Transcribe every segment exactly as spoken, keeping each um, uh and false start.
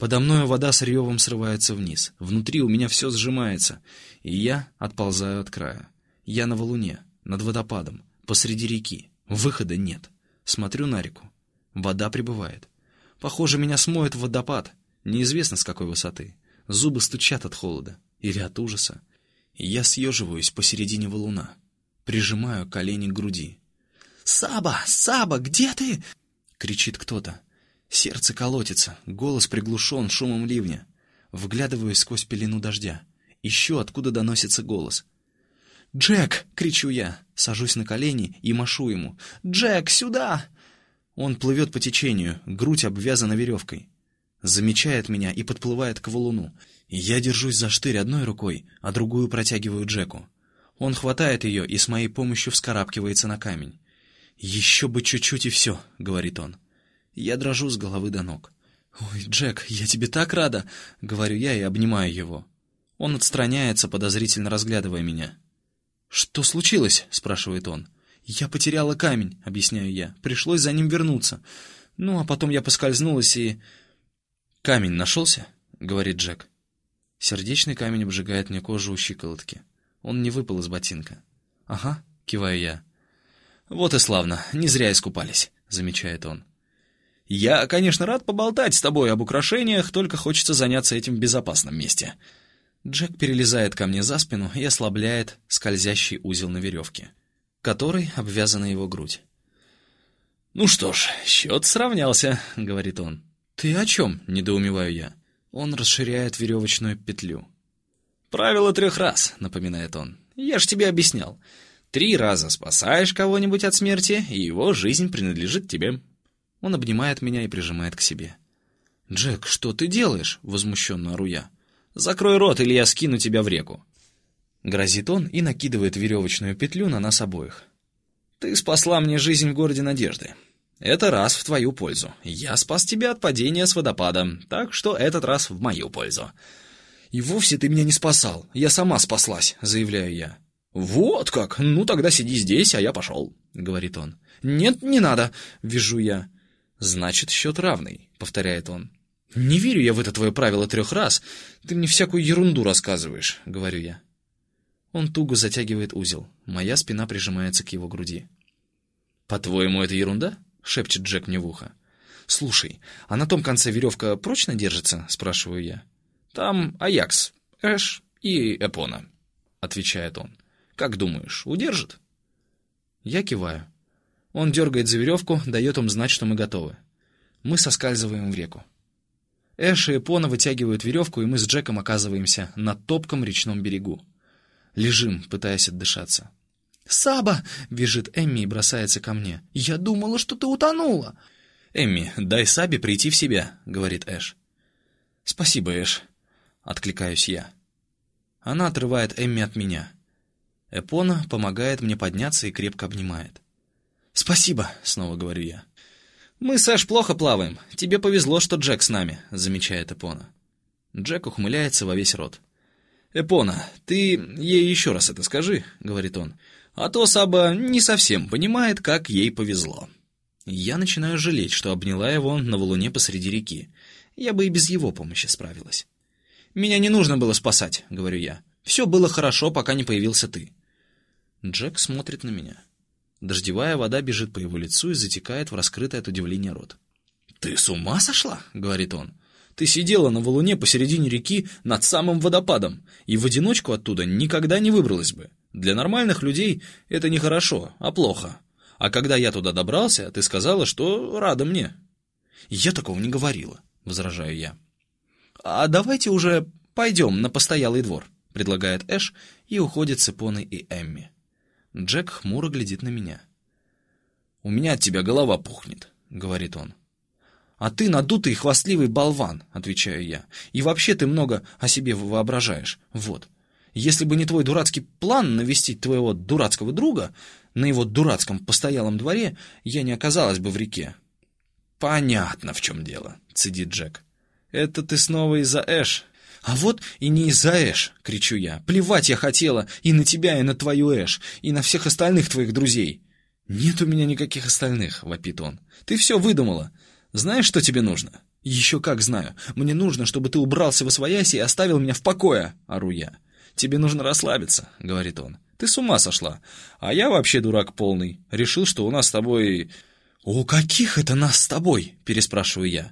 Подо мною вода с ревом срывается вниз. Внутри у меня все сжимается, и я отползаю от края. Я на валуне, над водопадом, посреди реки. Выхода нет. Смотрю на реку. Вода прибывает. Похоже, меня смоет в водопад. Неизвестно, с какой высоты. Зубы стучат от холода или от ужаса. И я съеживаюсь посередине валуна. Прижимаю колени к груди. «Саба! Саба! Где ты?» — кричит кто-то. Сердце колотится, голос приглушен шумом ливня. Вглядываюсь сквозь пелену дождя. Ищу, откуда доносится голос. «Джек!» — кричу я. Сажусь на колени и машу ему. «Джек, сюда!» Он плывет по течению, грудь обвязана веревкой. Замечает меня и подплывает к валуну. Я держусь за штырь одной рукой, а другую протягиваю Джеку. Он хватает ее и с моей помощью вскарабкивается на камень. «Еще бы чуть-чуть и все», — говорит он. Я дрожу с головы до ног. «Ой, Джек, я тебе так рада!» — говорю я и обнимаю его. Он отстраняется, подозрительно разглядывая меня. «Что случилось?» — спрашивает он. «Я потеряла камень», — объясняю я. «Пришлось за ним вернуться. Ну, а потом я поскользнулась и...» «Камень нашелся?» — говорит Джек. Сердечный камень обжигает мне кожу у щиколотки. Он не выпал из ботинка. «Ага», — киваю я. «Вот и славно, не зря искупались», — замечает он. «Я, конечно, рад поболтать с тобой об украшениях, только хочется заняться этим в безопасном месте». Джек перелезает ко мне за спину и ослабляет скользящий узел на веревке, которой обвязана его грудь. «Ну что ж, счет сравнялся», — говорит он. «Ты о чем?» — недоумеваю я. Он расширяет веревочную петлю. «Правило трех раз», — напоминает он. «Я ж тебе объяснял. Три раза спасаешь кого-нибудь от смерти, и его жизнь принадлежит тебе». Он обнимает меня и прижимает к себе. «Джек, что ты делаешь?» — возмущенно ору я. «Закрой рот, или я скину тебя в реку». Грозит он и накидывает веревочную петлю на нас обоих. «Ты спасла мне жизнь в городе Надежды. Это раз в твою пользу. Я спас тебя от падения с водопада, так что этот раз в мою пользу». «И вовсе ты меня не спасал. Я сама спаслась», — заявляю я. «Вот как? Ну тогда сиди здесь, а я пошел», — говорит он. «Нет, не надо», — вижу я. «Значит, счет равный», — повторяет он. «Не верю я в это твое правило трех раз. Ты мне всякую ерунду рассказываешь», — говорю я. Он туго затягивает узел. Моя спина прижимается к его груди. «По-твоему, это ерунда?» — шепчет Джек мне в ухо. «Слушай, а на том конце веревка прочно держится?» — спрашиваю я. «Там Аякс, Эш и Эпона», — отвечает он. «Как думаешь, удержит?» Я киваю. Он дергает за веревку, дает им знать, что мы готовы. Мы соскальзываем в реку. Эш и Эпона вытягивают веревку, и мы с Джеком оказываемся на топком речном берегу. Лежим, пытаясь отдышаться. «Саба!» — бежит Эмми и бросается ко мне. «Я думала, что ты утонула!» «Эмми, дай Сабе прийти в себя», — говорит Эш. «Спасибо, Эш», — откликаюсь я. Она отрывает Эмми от меня. Эпона помогает мне подняться и крепко обнимает. «Спасибо», — снова говорю я. «Мы с Эш плохо плаваем. Тебе повезло, что Джек с нами», — замечает Эпона. Джек ухмыляется во весь рот. «Эпона, ты ей еще раз это скажи», — говорит он. «А то Саба не совсем понимает, как ей повезло». Я начинаю жалеть, что обняла его на валуне посреди реки. Я бы и без его помощи справилась. «Меня не нужно было спасать», — говорю я. «Все было хорошо, пока не появился ты». Джек смотрит на меня. Дождевая вода бежит по его лицу и затекает в раскрытый от удивления рот. «Ты с ума сошла?» — говорит он. «Ты сидела на валуне посередине реки над самым водопадом, и в одиночку оттуда никогда не выбралась бы. Для нормальных людей это не хорошо, а плохо. А когда я туда добрался, ты сказала, что рада мне». «Я такого не говорила», — возражаю я. «А давайте уже пойдем на постоялый двор», — предлагает Эш и уходит с Эпоной и Эмми. Джек хмуро глядит на меня. «У меня от тебя голова пухнет», — говорит он. «А ты надутый и хвастливый болван», — отвечаю я. «И вообще ты много о себе воображаешь. Вот. Если бы не твой дурацкий план навестить твоего дурацкого друга на его дурацком постоялом дворе, я не оказалась бы в реке». «Понятно, в чем дело», — цедит Джек. «Это ты снова из-за Эш». «А вот и не из-за Эш», — кричу я. «Плевать я хотела и на тебя, и на твою Эш, и на всех остальных твоих друзей». «Нет у меня никаких остальных», — вопит он. «Ты все выдумала. Знаешь, что тебе нужно? «Еще как знаю. Мне нужно, чтобы ты убрался восвояси и оставил меня в покое», — ору я. «Тебе нужно расслабиться», — говорит он. «Ты с ума сошла. А я вообще дурак полный. Решил, что у нас с тобой...» «У каких это нас с тобой?» — переспрашиваю я.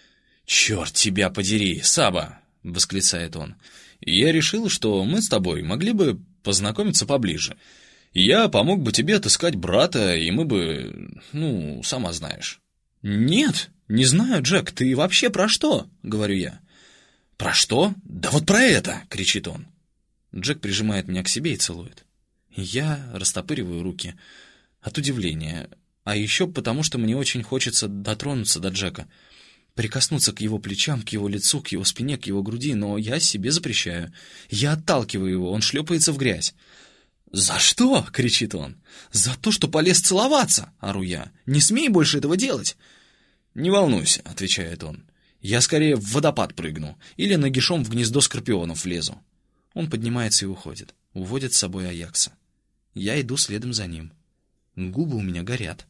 «Черт тебя подери, Саба!» — восклицает он. «Я решил, что мы с тобой могли бы познакомиться поближе. Я помог бы тебе отыскать брата, и мы бы... ну, сама знаешь». «Нет, не знаю, Джек, ты вообще про что?» — говорю я. «Про что? Да вот про это!» — кричит он. Джек прижимает меня к себе и целует. Я растопыриваю руки от удивления, а еще потому, что мне очень хочется дотронуться до Джека, прикоснуться к его плечам, к его лицу, к его спине, к его груди, но я себе запрещаю. Я отталкиваю его, он шлепается в грязь. «За что?» — кричит он. «За то, что полез целоваться!» — ору я. «Не смей больше этого делать!» «Не волнуйся», — отвечает он. «Я скорее в водопад прыгну или нагишом в гнездо скорпионов влезу». Он поднимается и уходит. Уводит с собой Аякса. Я иду следом за ним. Губы у меня горят.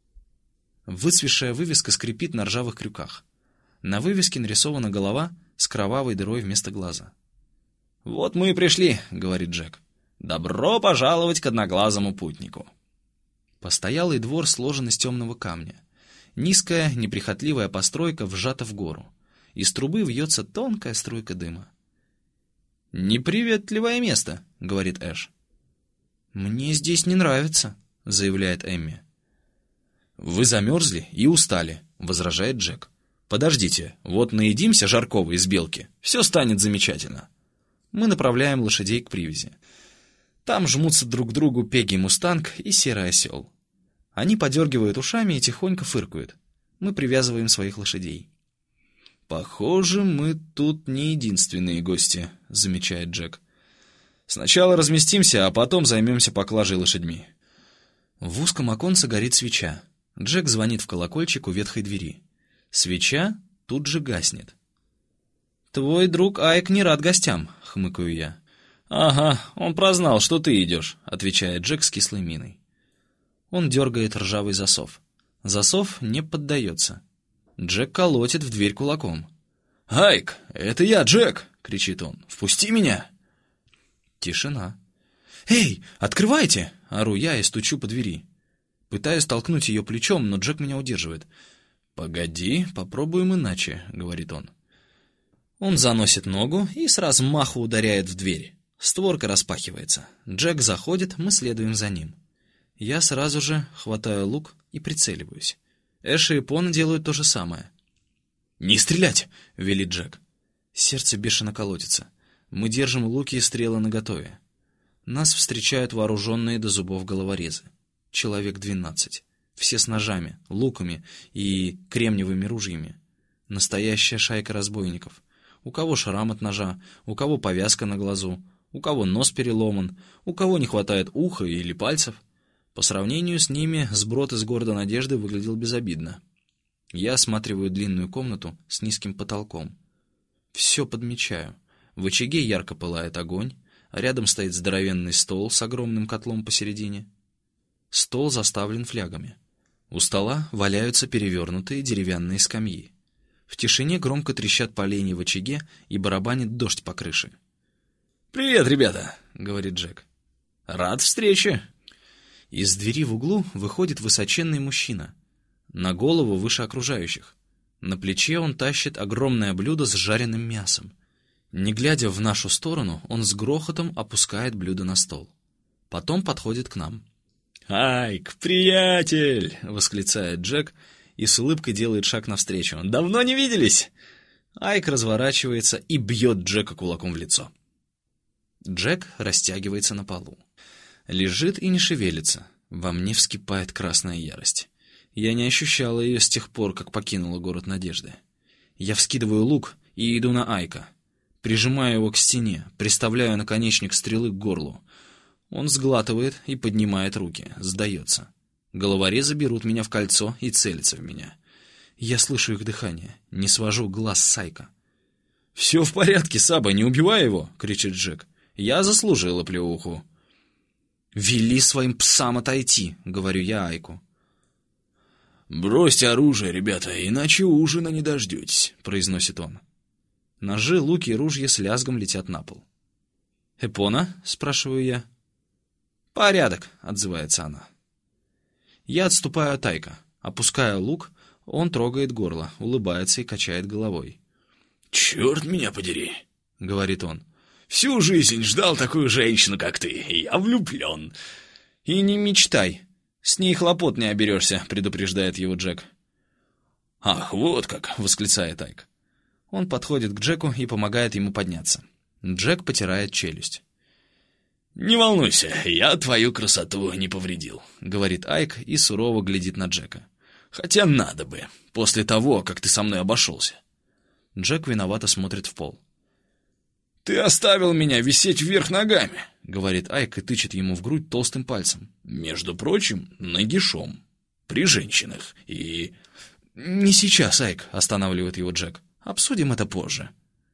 Выцветшая вывеска скрипит на ржавых крюках. На вывеске нарисована голова с кровавой дырой вместо глаза. «Вот мы и пришли», — говорит Джек. «Добро пожаловать к одноглазому путнику». Постоялый двор сложен из темного камня. Низкая, неприхотливая постройка вжата в гору. Из трубы вьется тонкая струйка дыма. «Неприветливое место», — говорит Эш. «Мне здесь не нравится», — заявляет Эмми. «Вы замерзли и устали», — возражает Джек. «Подождите, вот наедимся жаркого из белки, все станет замечательно». Мы направляем лошадей к привязи. Там жмутся друг к другу Пегги Мустанг и Серый Осел. Они подергивают ушами и тихонько фыркают. Мы привязываем своих лошадей. «Похоже, мы тут не единственные гости», — замечает Джек. «Сначала разместимся, а потом займемся поклажей лошадьми». В узком оконце горит свеча. Джек звонит в колокольчик у ветхой двери. Свеча тут же гаснет. «Твой друг Айк не рад гостям», — хмыкаю я. «Ага, он прознал, что ты идешь», — отвечает Джек с кислой миной. Он дергает ржавый засов. Засов не поддается. Джек колотит в дверь кулаком. «Айк, это я, Джек!» — кричит он. «Впусти меня!» Тишина. «Эй, открывайте!» — ору я и стучу по двери. Пытаюсь толкнуть ее плечом, но Джек меня удерживает. «Погоди, попробуем иначе», — говорит он. Он заносит ногу и с размаху ударяет в дверь. Створка распахивается. Джек заходит, мы следуем за ним. Я сразу же хватаю лук и прицеливаюсь. Эш и Пона делают то же самое. «Не стрелять!» — велит Джек. Сердце бешено колотится. Мы держим луки и стрелы наготове. Нас встречают вооруженные до зубов головорезы. Человек двенадцать. Все с ножами, луками и кремниевыми ружьями. Настоящая шайка разбойников. У кого шрам от ножа, у кого повязка на глазу, у кого нос переломан, у кого не хватает уха или пальцев. По сравнению с ними сброд из города Надежды выглядел безобидно. Я осматриваю длинную комнату с низким потолком. Все подмечаю. В очаге ярко пылает огонь, а рядом стоит здоровенный стол с огромным котлом посередине. Стол заставлен флягами. У стола валяются перевернутые деревянные скамьи. В тишине громко трещат поленья в очаге и барабанит дождь по крыше. «Привет, ребята!» — говорит Джек. «Рад встрече!» Из двери в углу выходит высоченный мужчина. На голову выше окружающих. На плече он тащит огромное блюдо с жареным мясом. Не глядя в нашу сторону, он с грохотом опускает блюдо на стол. Потом подходит к нам. «Айк, приятель!» — восклицает Джек и с улыбкой делает шаг навстречу. «Давно не виделись!» Айк разворачивается и бьет Джека кулаком в лицо. Джек растягивается на полу. Лежит и не шевелится. Во мне вскипает красная ярость. Я не ощущала ее с тех пор, как покинула город Надежды. Я вскидываю лук и иду на Айка. Прижимаю его к стене, приставляю наконечник стрелы к горлу. Он сглатывает и поднимает руки, сдается. Головорезы берут меня в кольцо и целятся в меня. Я слышу их дыхание, не свожу глаз с Айка. «Все в порядке, Саба, не убивай его!» — кричит Джек. «Я заслужила плеуху». «Вели своим псам отойти», — говорю я Айку. «Бросьте оружие, ребята, иначе ужина не дождетесь», — произносит он. Ножи, луки и ружья с лязгом летят на пол. «Эпона?» — спрашиваю я. «Порядок», — отзывается она. Я отступаю от Айка, опускаю лук, он трогает горло, улыбается и качает головой. «Черт меня подери», — говорит он. «Всю жизнь ждал такую женщину, как ты. Я влюблен». «И не мечтай. С ней хлопот не оберешься», — предупреждает его Джек. «Ах, вот как!» — восклицает Айк. Он подходит к Джеку и помогает ему подняться. Джек потирает челюсть. «Не волнуйся, я твою красоту не повредил», — говорит Айк и сурово глядит на Джека. «Хотя надо бы, после того, как ты со мной обошелся». Джек виновато смотрит в пол. «Ты оставил меня висеть вверх ногами», — говорит Айк и тычет ему в грудь толстым пальцем. «Между прочим, нагишом. При женщинах. И...» «Не сейчас, Айк», — останавливает его Джек. «Обсудим это позже».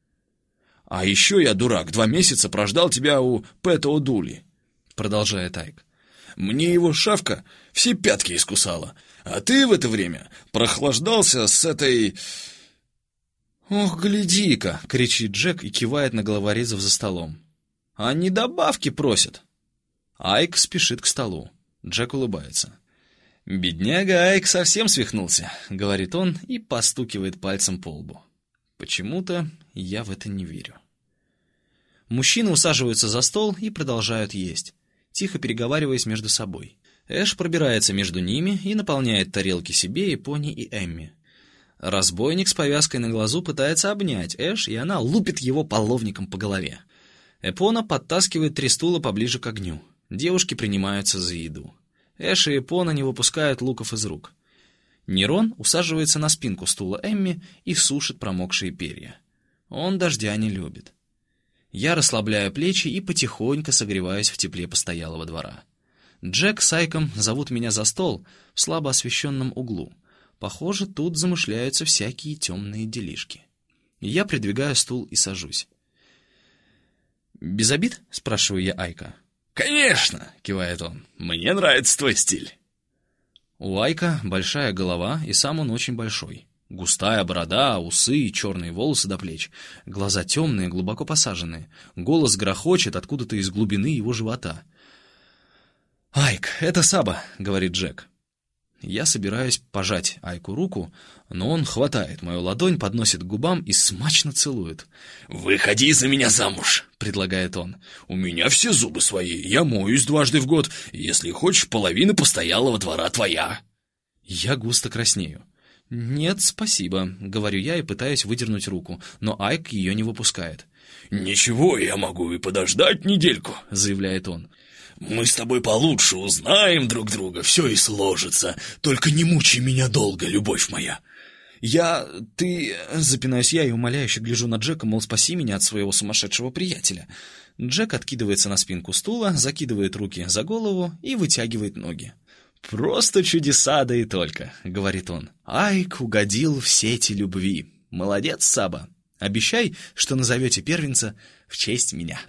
«А еще я, дурак, два месяца прождал тебя у Пэта О'Дули», — продолжает Айк. «Мне его шавка все пятки искусала, а ты в это время прохлаждался с этой...» «Ох, гляди-ка!» — кричит Джек и кивает на головорезов за столом. «Они добавки просят!» Айк спешит к столу. Джек улыбается. «Бедняга Айк совсем свихнулся», — говорит он и постукивает пальцем по лбу. Почему-то я в это не верю. Мужчины усаживаются за стол и продолжают есть, тихо переговариваясь между собой. Эш пробирается между ними и наполняет тарелки себе, и Пони, и Эмми. Разбойник с повязкой на глазу пытается обнять Эш, и она лупит его половником по голове. Эпона подтаскивает три стула поближе к огню. Девушки принимаются за еду. Эш и Эпона не выпускают луков из рук. Нерон усаживается на спинку стула Эмми и сушит промокшие перья. Он дождя не любит. Я расслабляю плечи и потихоньку согреваюсь в тепле постоялого двора. Джек с Айком зовут меня за стол в слабо освещенном углу. Похоже, тут замышляются всякие темные делишки. Я придвигаю стул и сажусь. «Без обид?» — спрашиваю я Айка. «Конечно!» — кивает он. «Мне нравится твой стиль». У Айка большая голова, и сам он очень большой. Густая борода, усы и черные волосы до плеч. Глаза темные, глубоко посаженные. Голос грохочет откуда-то из глубины его живота. «Айк, это Саба», — говорит Джек. Я собираюсь пожать Айку руку, но он хватает мою ладонь, подносит к губам и смачно целует. «Выходи за меня замуж», — предлагает он. «У меня все зубы свои, я моюсь дважды в год. Если хочешь, половина постоялого двора твоя». Я густо краснею. «Нет, спасибо», — говорю я и пытаюсь выдернуть руку, но Айк ее не выпускает. «Ничего, я могу и подождать недельку», — заявляет он. «Мы с тобой получше узнаем друг друга, все и сложится. Только не мучай меня долго, любовь моя». «Я... ты...» — запинаюсь я и умоляюще гляжу на Джека, мол, спаси меня от своего сумасшедшего приятеля. Джек откидывается на спинку стула, закидывает руки за голову и вытягивает ноги. «Просто чудеса, да и только», — говорит он. «Айк угодил в сети любви. Молодец, Саба. Обещай, что назовете первенца в честь меня».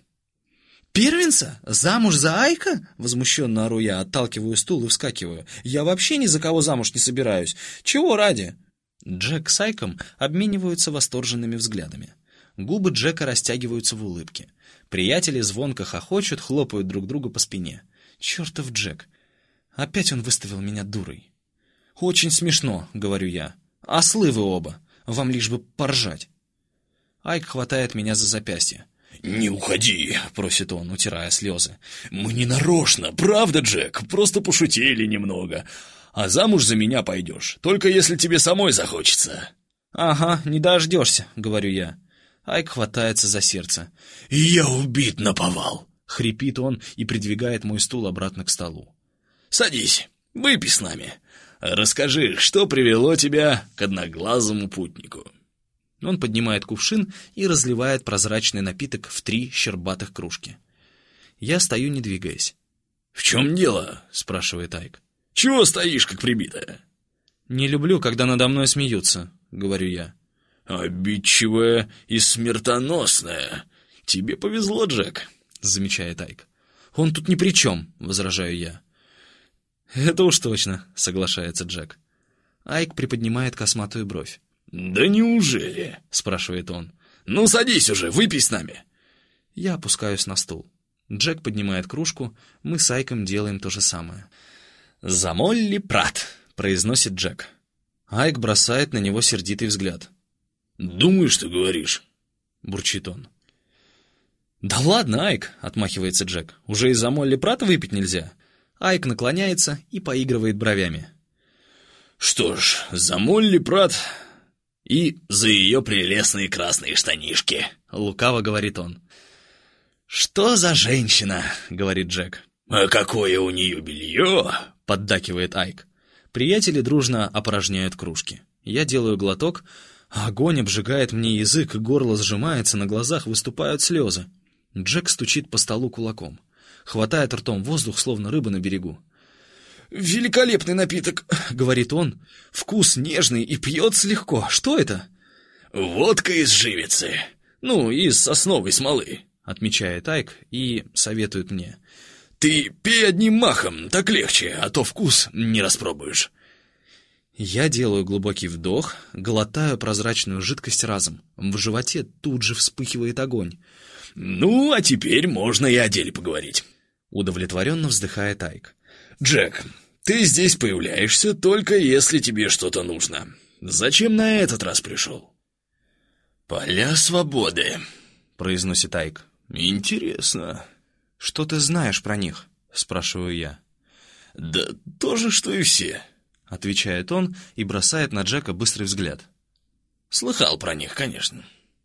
«Первенца? Замуж за Айка?» — возмущенно ору я, отталкиваю стул и вскакиваю. «Я вообще ни за кого замуж не собираюсь. Чего ради?» Джек с Айком обмениваются восторженными взглядами. Губы Джека растягиваются в улыбке. Приятели звонко хохочут, хлопают друг друга по спине. «Чертов Джек! Опять он выставил меня дурой». «Очень смешно», — говорю я. «Ослы вы оба. Вам лишь бы поржать». Айк хватает меня за запястье. «Не уходи», — просит он, утирая слезы. «Мы не нарочно, правда, Джек? Просто пошутили немного. А замуж за меня пойдешь, только если тебе самой захочется». «Ага, не дождешься», — говорю я. Айк хватается за сердце. «Я убит наповал», — хрипит он и придвигает мой стул обратно к столу. «Садись, выпей с нами. Расскажи, что привело тебя к одноглазому путнику». Он поднимает кувшин и разливает прозрачный напиток в три щербатых кружки. Я стою, не двигаясь. «В чем дело?» — спрашивает Айк. «Чего стоишь, как прибитая?» «Не люблю, когда надо мной смеются», — говорю я. «Обидчивая и смертоносная. Тебе повезло, Джек», — замечает Айк. «Он тут ни при чем», — возражаю я. «Это уж точно», — соглашается Джек. Айк приподнимает косматую бровь. «Да неужели?» — спрашивает он. «Ну, садись уже, выпей с нами». Я опускаюсь на стул. Джек поднимает кружку, мы с Айком делаем то же самое. «За Молли Прат», — произносит Джек. Айк бросает на него сердитый взгляд. «Думаешь, что говоришь?» — бурчит он. «Да ладно, Айк», — отмахивается Джек. «Уже из-за Молли Прата выпить нельзя?» Айк наклоняется и поигрывает бровями. «Что ж, за Молли Прат и за ее прелестные красные штанишки», — лукаво говорит он. «Что за женщина?» — говорит Джек. «А какое у нее белье?» — поддакивает Айк. Приятели дружно опорожняют кружки. Я делаю глоток, а огонь обжигает мне язык, горло сжимается, на глазах выступают слезы. Джек стучит по столу кулаком. Хватает ртом воздух, словно рыба на берегу. «Великолепный напиток», — говорит он. «Вкус нежный и пьется легко. Что это?» «Водка из живицы. Ну, из сосновой смолы», — отмечает Айк и советует мне. «Ты пей одним махом, так легче, а то вкус не распробуешь». Я делаю глубокий вдох, глотаю прозрачную жидкость разом. В животе тут же вспыхивает огонь. «Ну, а теперь можно и о деле поговорить», — удовлетворенно вздыхает Айк. «Джек, ты здесь появляешься только если тебе что-то нужно. Зачем на этот раз пришел?» «Поля свободы», — произносит Айк. «Интересно». «Что ты знаешь про них?» — спрашиваю я. «Да то же, что и все», — отвечает он и бросает на Джека быстрый взгляд. «Слыхал про них, конечно».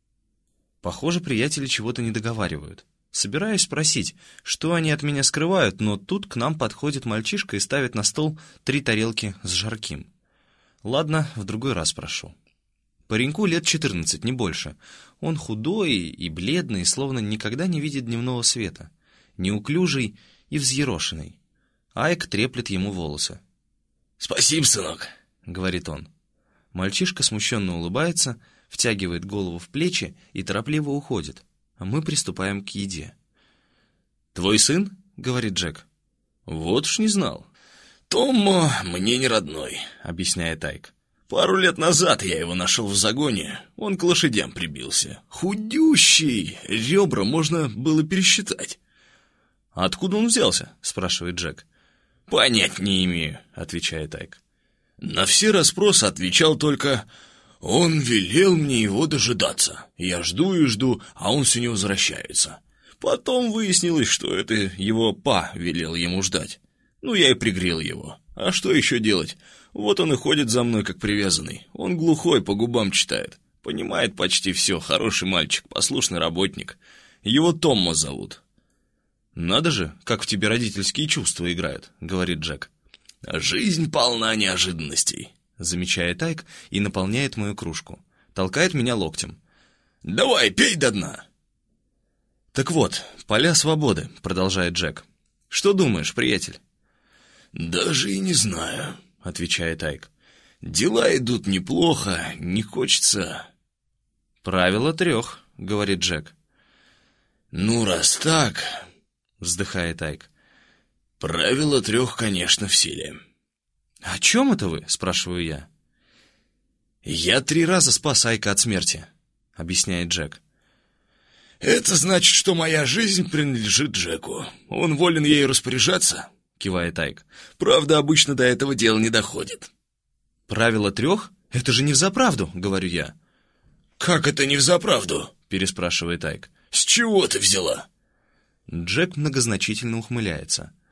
Похоже, приятели чего-то не договаривают. Собираюсь спросить, что они от меня скрывают, но тут к нам подходит мальчишка и ставит на стол три тарелки с жарким. Ладно, в другой раз прошу. Пареньку лет четырнадцать, не больше. Он худой и бледный, словно никогда не видит дневного света. Неуклюжий и взъерошенный. Айк треплет ему волосы. «Спасибо, сынок», — говорит он. Мальчишка смущенно улыбается, втягивает голову в плечи и торопливо уходит, а мы приступаем к еде. «Твой сын?» — говорит Джек. «Вот уж не знал». «Том мне не родной», — объясняет Айк. «Пару лет назад я его нашел в загоне, он к лошадям прибился. Худющий, ребра можно было пересчитать». «А откуда он взялся?» — спрашивает Джек. «Понять не имею», — отвечает Айк. На все расспросы отвечал только: «Он велел мне его дожидаться. Я жду и жду, а он все не возвращается». Потом выяснилось, что это его па велел ему ждать. Ну, я и пригрел его. А что еще делать? Вот он и ходит за мной, как привязанный. Он глухой, по губам читает. Понимает почти все, хороший мальчик, послушный работник. Его Томмо зовут. «Надо же, как в тебе родительские чувства играют», — говорит Джек. «Жизнь полна неожиданностей», — замечает Айк и наполняет мою кружку. Толкает меня локтем. «Давай, пей до дна». «Так вот, поля свободы», — продолжает Джек. «Что думаешь, приятель?» «Даже и не знаю», — отвечает Айк. «Дела идут неплохо, не хочется...» «Правило трех», — говорит Джек. «Ну, раз так...» — вздыхает Айк. «Правило трех, конечно, в силе». «О чем это вы?» — спрашиваю я. «Я три раза спас Айка от смерти», — объясняет Джек. «Это значит, что моя жизнь принадлежит Джеку. Он волен ею распоряжаться», — кивает Айк. «Правда, обычно до этого дела не доходит». «Правило трех? Это же не взаправду», — говорю я. «Как это не взаправду?» — переспрашивает Айк. «С чего ты взяла?» Джек многозначительно ухмыляется.